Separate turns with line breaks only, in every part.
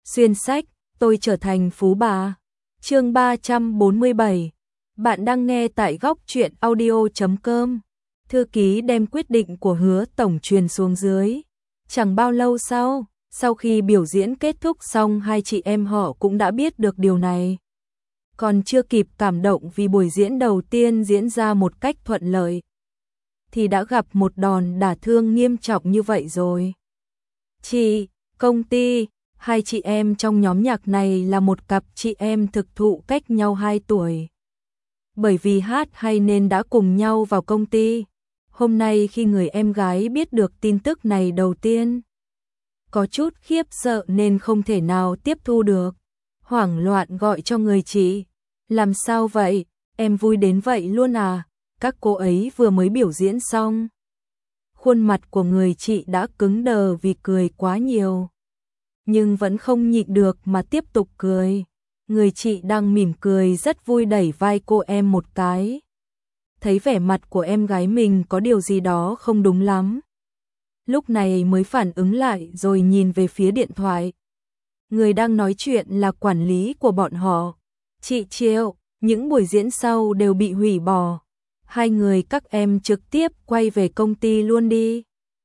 Xuyên sách, tôi trở thành phú bà. Chương 347. Bạn đang nghe tại góc truyện audio.com. Thư ký đem quyết định của Hứa tổng truyền xuống dưới. Chẳng bao lâu sau khi biểu diễn kết thúc xong, hai chị em họ cũng đã biết được điều này. Còn chưa kịp cảm động vì buổi diễn đầu tiên diễn ra một cách thuận lợi, thì đã gặp một đòn đả thương nghiêm trọng như vậy rồi. Công ty, hai chị em trong nhóm nhạc này là một cặp chị em thực thụ cách nhau 2 tuổi. Bởi vì hát hay nên đã cùng nhau vào công ty. Hôm nay khi người em gái biết được tin tức này đầu tiên, có chút khiếp sợ nên không thể nào tiếp thu được. Hoảng loạn gọi cho người chị. Làm sao vậy, em vui đến vậy luôn à? Các cô ấy vừa mới biểu diễn xong. Khuôn mặt của người chị đã cứng đờ vì cười quá nhiều, nhưng vẫn không nhịn được mà tiếp tục cười. Người chị đang mỉm cười rất vui đẩy vai cô em một cái. Thấy vẻ mặt của em gái mình có điều gì đó không đúng lắm, lúc này mới phản ứng lại rồi nhìn về phía điện thoại. Người đang nói chuyện là quản lý của bọn họ. Chị Triệu, những buổi diễn sau đều bị hủy bỏ. Hai người các em trực tiếp quay về công ty luôn đi.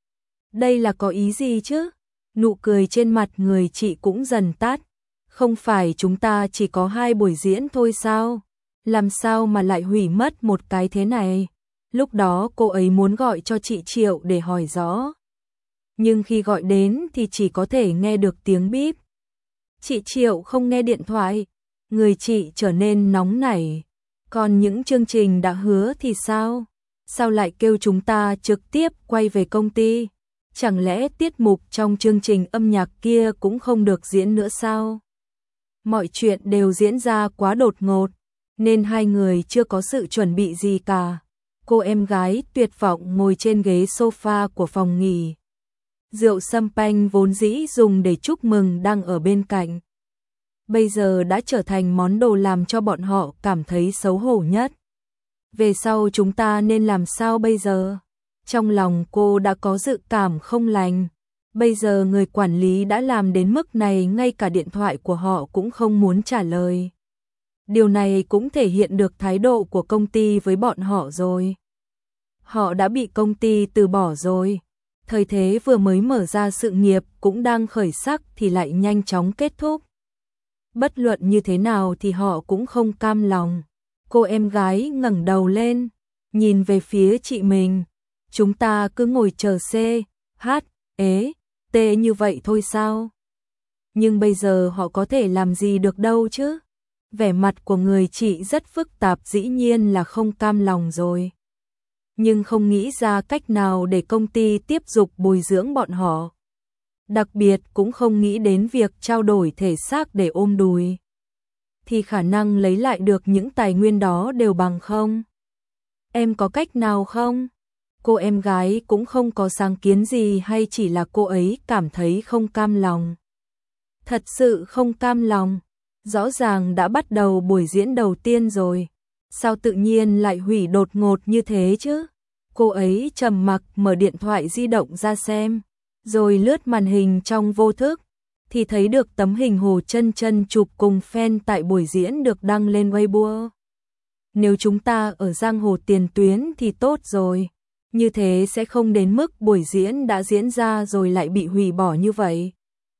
Đây là có ý gì chứ? Nụ cười trên mặt người chị cũng dần tắt. Không phải chúng ta chỉ có 2 buổi diễn thôi sao? Làm sao mà lại hủy mất một cái thế này? Lúc đó cô ấy muốn gọi cho chị Triệu để hỏi rõ, nhưng khi gọi đến thì chỉ có thể nghe được tiếng bíp. Chị Triệu không nghe điện thoại. Người chị trở nên nóng nảy. Còn những chương trình đã hứa thì sao? Sao lại kêu chúng ta trực tiếp quay về công ty? Chẳng lẽ tiết mục trong chương trình âm nhạc kia cũng không được diễn nữa sao? Mọi chuyện đều diễn ra quá đột ngột, nên hai người chưa có sự chuẩn bị gì cả. Cô em gái tuyệt vọng ngồi trên ghế sofa của phòng nghỉ. Rượu champagne vốn dĩ dùng để chúc mừng đang ở bên cạnh, bây giờ đã trở thành món đồ làm cho bọn họ cảm thấy xấu hổ nhất. Về sau chúng ta nên làm sao bây giờ? Trong lòng cô đã có dự cảm không lành. Bây giờ người quản lý đã làm đến mức này, ngay cả điện thoại của họ cũng không muốn trả lời. Điều này cũng thể hiện được thái độ của công ty với bọn họ rồi. Họ đã bị công ty từ bỏ rồi. Thời thế vừa mới mở ra sự nghiệp cũng đang khởi sắc thì lại nhanh chóng kết thúc. Bất luận như thế nào thì họ cũng không cam lòng. Cô em gái ngẩng đầu lên, nhìn về phía chị mình. Chúng ta cứ ngồi chờ T như vậy thôi sao? Nhưng bây giờ họ có thể làm gì được đâu chứ? Vẻ mặt của người chị rất phức tạp, dĩ nhiên là không cam lòng rồi. Nhưng không nghĩ ra cách nào để công ty tiếp tục bồi dưỡng bọn họ. Đặc biệt cũng không nghĩ đến việc trao đổi thể xác để ôm đùi. Thì khả năng lấy lại được những tài nguyên đó đều bằng không? Em có cách nào không? Cô em gái cũng không có sáng kiến gì, hay chỉ là cô ấy cảm thấy không cam lòng? Thật sự không cam lòng. Rõ ràng đã bắt đầu buổi diễn đầu tiên rồi. Sao tự nhiên lại hủy đột ngột như thế chứ? Cô ấy trầm mặc mở điện thoại di động ra xem, rồi lướt màn hình trong vô thức, thì thấy được tấm hình Hồ Chân Chân chụp cùng fan tại buổi diễn được đăng lên Weibo. Nếu chúng ta ở giang hồ tiền tuyến thì tốt rồi. Như thế sẽ không đến mức buổi diễn đã diễn ra rồi lại bị hủy bỏ như vậy.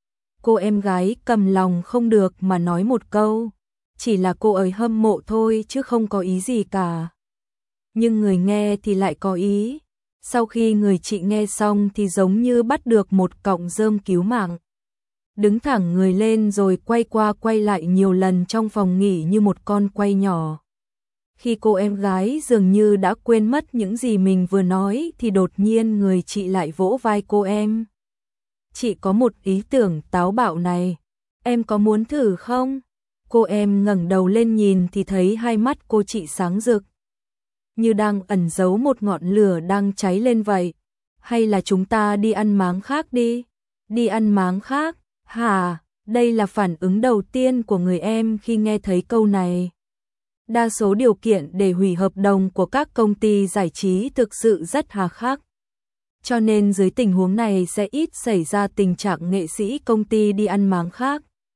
Cô em gái cầm lòng không được mà nói một câu. Chỉ là cô ấy hâm mộ thôi chứ không có ý gì cả. Nhưng người nghe thì lại có ý. Sau khi người chị nghe xong thì giống như bắt được một cọng rơm cứu mạng. Đứng thẳng người lên rồi quay qua quay lại nhiều lần trong phòng nghỉ như một con quay nhỏ. Khi cô em gái dường như đã quên mất những gì mình vừa nói thì đột nhiên người chị lại vỗ vai cô em. Chị có một ý tưởng táo bạo này, em có muốn thử không? Cô em ngẩng đầu lên nhìn thì thấy hai mắt cô chị sáng rực, như đang ẩn giấu một ngọn lửa đang cháy lên vậy. Hay là chúng ta đi ăn máng khác đi? Đi ăn máng khác? Hả? Đây là phản ứng đầu tiên của người em khi nghe thấy câu này. Đa số điều kiện để hủy hợp đồng của các công ty giải trí thực sự rất hà khắc. Cho nên dưới tình huống này sẽ ít xảy ra tình trạng nghệ sĩ công ty đi ăn máng khác.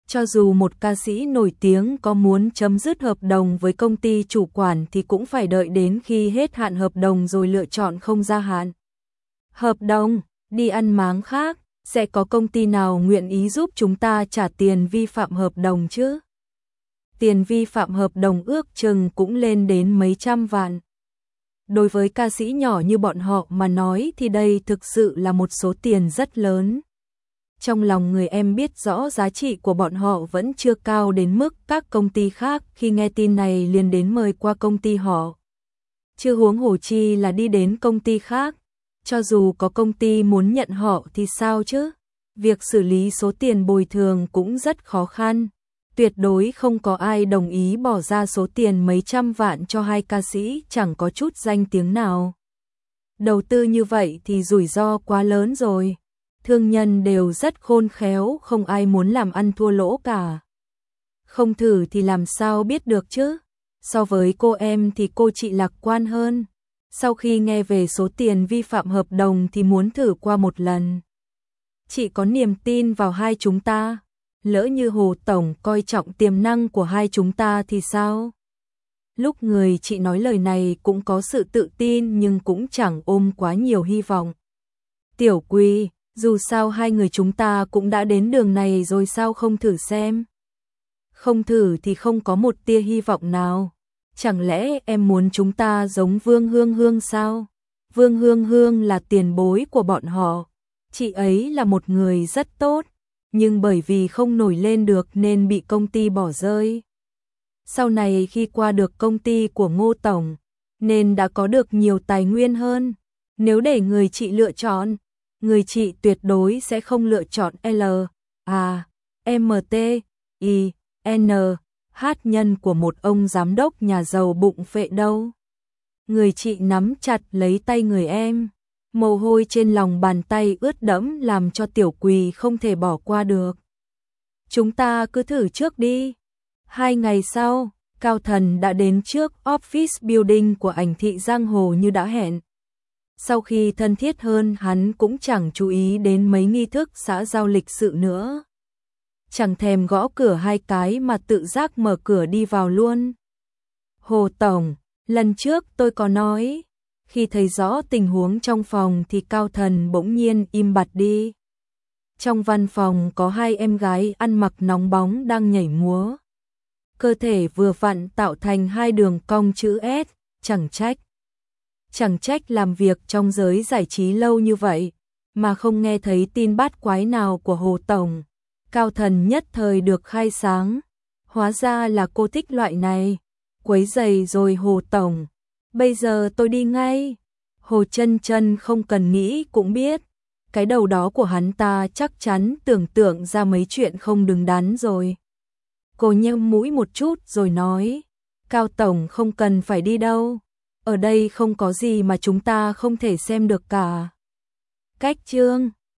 Cho dù một ca sĩ nổi tiếng có muốn chấm dứt hợp đồng với công ty chủ quản thì cũng phải đợi đến khi hết hạn hợp đồng rồi lựa chọn không gia hạn hợp đồng, đi ăn máng khác. Sẽ có công ty nào nguyện ý giúp chúng ta trả tiền vi phạm hợp đồng chứ? Tiền vi phạm hợp đồng ước chừng cũng lên đến mấy trăm vạn. Đối với ca sĩ nhỏ như bọn họ mà nói thì đây thực sự là một số tiền rất lớn. Trong lòng người em biết rõ giá trị của bọn họ vẫn chưa cao đến mức các công ty khác khi nghe tin này liền đến mời qua công ty họ. Chưa huống hồ chi là đi đến công ty khác. Cho dù có công ty muốn nhận họ thì sao chứ? Việc xử lý số tiền bồi thường cũng rất khó khăn. Tuyệt đối không có ai đồng ý bỏ ra số tiền mấy trăm vạn cho hai ca sĩ chẳng có chút danh tiếng nào. Đầu tư như vậy thì rủi ro quá lớn rồi. Thương nhân đều rất khôn khéo, không ai muốn làm ăn thua lỗ cả. Không thử thì làm sao biết được chứ? So với cô em thì cô chị lạc quan hơn. Sau khi nghe về số tiền vi phạm hợp đồng thì muốn thử qua một lần. Chị có niềm tin vào hai chúng ta. Lỡ như Hồ Tổng coi trọng tiềm năng của hai chúng ta thì sao? Lúc người chị nói lời này cũng có sự tự tin nhưng cũng chẳng ôm quá nhiều hy vọng. Tiểu Quỳ, dù sao hai người chúng ta cũng đã đến đường này rồi sao không thử xem? Không thử thì không có một tia hy vọng nào. Chẳng lẽ em muốn chúng ta giống Vương Hương Hương sao? Vương Hương Hương là tiền bối của bọn họ. Chị ấy là một người rất tốt, nhưng bởi vì không nổi lên được nên bị công ty bỏ rơi. Sau này khi qua được công ty của Ngô Tổng, nên đã có được nhiều tài nguyên hơn. Nếu để người chị lựa chọn, người chị tuyệt đối sẽ không lựa chọn LAMTINH nhân của một ông giám đốc nhà giàu bụng phệ đâu. Người chị nắm chặt lấy tay người em, mồ hôi trên lòng bàn tay ướt đẫm làm cho Tiểu Quỳ không thể bỏ qua được. Chúng ta cứ thử trước đi. 2 ngày sau, Cao Thần đã đến trước office building của Ảnh Thị Giang Hồ như đã hẹn. Sau khi thân thiết hơn hắn cũng chẳng chú ý đến mấy nghi thức xã giao lịch sự nữa. Chẳng thèm gõ cửa 2 cái mà tự giác mở cửa đi vào luôn. Hồ Tổng, lần trước tôi có nói. Khi thấy rõ tình huống trong phòng thì Cao Thần bỗng nhiên im bặt đi. Trong văn phòng có 2 em gái ăn mặc nóng bóng đang nhảy múa. Cơ thể vừa vặn tạo thành 2 đường cong chữ S, Chẳng trách làm việc trong giới giải trí lâu như vậy, mà không nghe thấy tin bát quái nào của Hồ Tổng. Cao Thần nhất thời được khai sáng. Hóa ra là cô thích loại này. Quấy rầy rồi Hồ Tổng. Bây giờ tôi đi ngay. Hồ Chân Chân không cần nghĩ cũng biết. Cái đầu đó của hắn ta chắc chắn tưởng tượng ra mấy chuyện không đứng đắn rồi. Cô nhem mũi một chút rồi nói. Cao Tổng không cần phải đi đâu. Ở đây không có gì mà chúng ta không thể xem được cả. Cách chương